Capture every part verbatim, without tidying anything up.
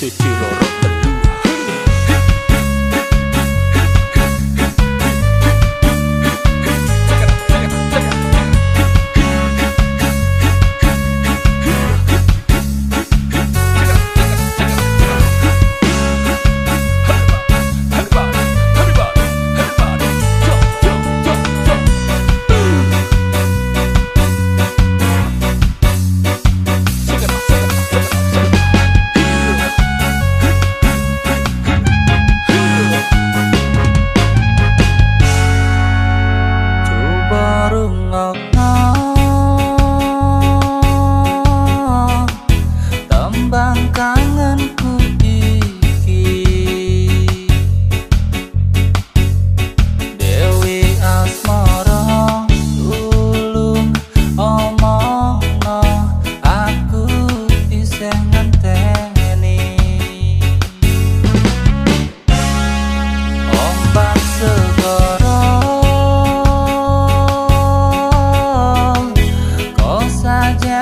siji loro telu. Tembang kangenku iki Dewi Asmara tulung omongno aku isih ngenteni ombak segara kau saja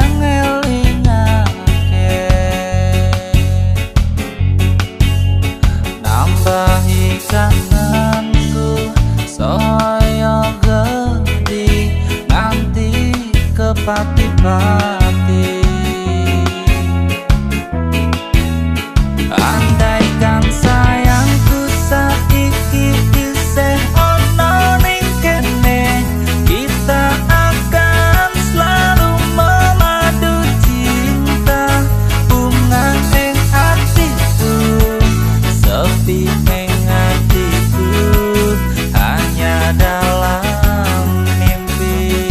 nambahi kangenku saya gede nanti kepati-pati andaikan sayangku saiki isih ono ning kene kita akan selalu memadu cinta bunga ing hatiku sepi ing hatiku hanya dalam mimpi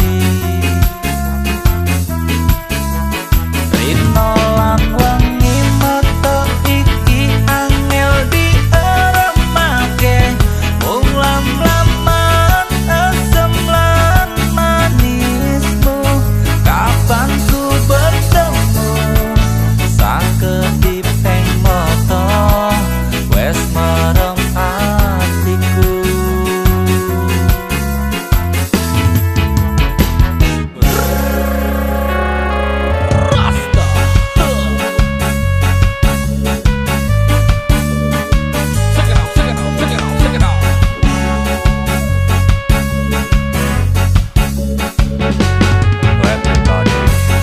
Rino lan wengi metu iki angel dieremake mung lam-laman asem lan manismu kapan ku bertemu sang kedipeng moto wes merem hatiku Rasta Check it out, check it out, check it out, check it out everybody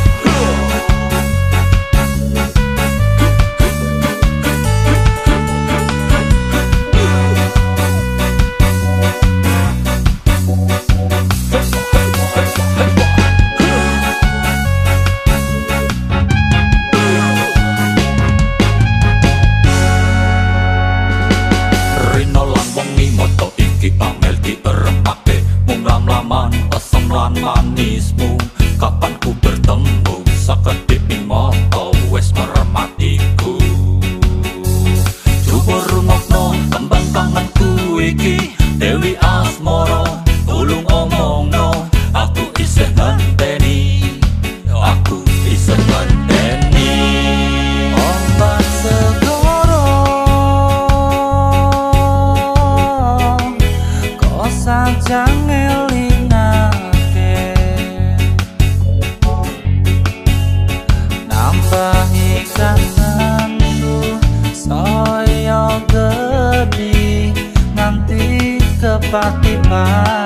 Rino lan wengi moto iki angel dieremake mung lam-laman asem lan manismu kapan ku bertemu sakedip ing moto wes merem atiku coba rungokno tembang kangenku iki Dewi Asmara tulung omongno aku isih ngenteni aku isih ngenteni ombak segara kau saja ngelingake nambahi kangenku saya gede nanti kepati-pati